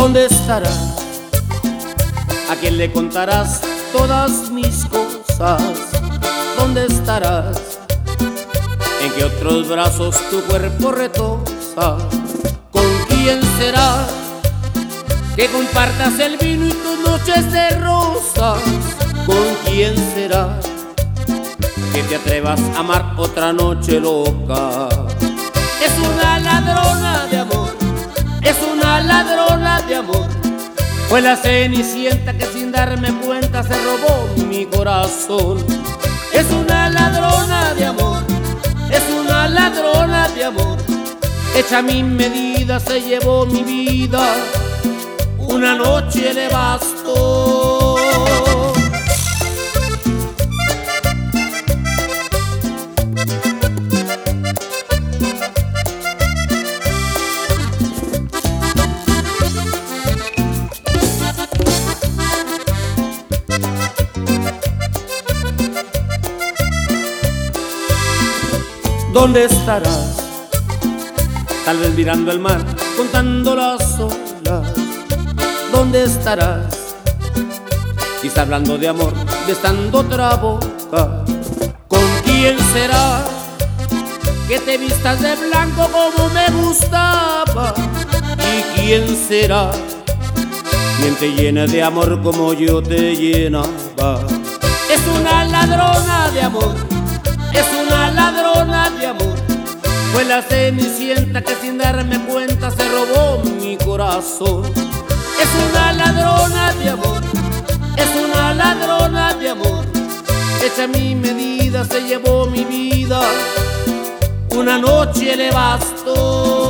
¿Dónde estarás? ¿A quién le contarás todas mis cosas? ¿Dónde estarás? ¿En qué otros brazos tu cuerpo retosa? ¿Con quién será que compartas el vino y tus noches de rosas? ¿Con quién será que te atrevas a amar otra noche loca? Es una ladrona de amor, es una ladrona de amor. Fue la Cenicienta que sin darme cuenta se robó mi corazón. Es una ladrona de amor, es una ladrona de amor. Hecha a mi medida se llevó mi vida, una noche le bastó. ¿Dónde estarás? Tal vez mirando el mar, contando las olas. ¿Dónde estarás? Quizá hablando de amor, besando otra boca. ¿Con quién será que te vistas de blanco como me gustaba? ¿Y quién será quien te llena de amor como yo te llenaba? Es una ladrona de amor, es una ladrona de amor. Fue la Cenicienta que sin darme cuenta se robó mi corazón. Es una ladrona de amor, es una ladrona de amor. Hecha a mi medida se llevó mi vida, una noche le bastó.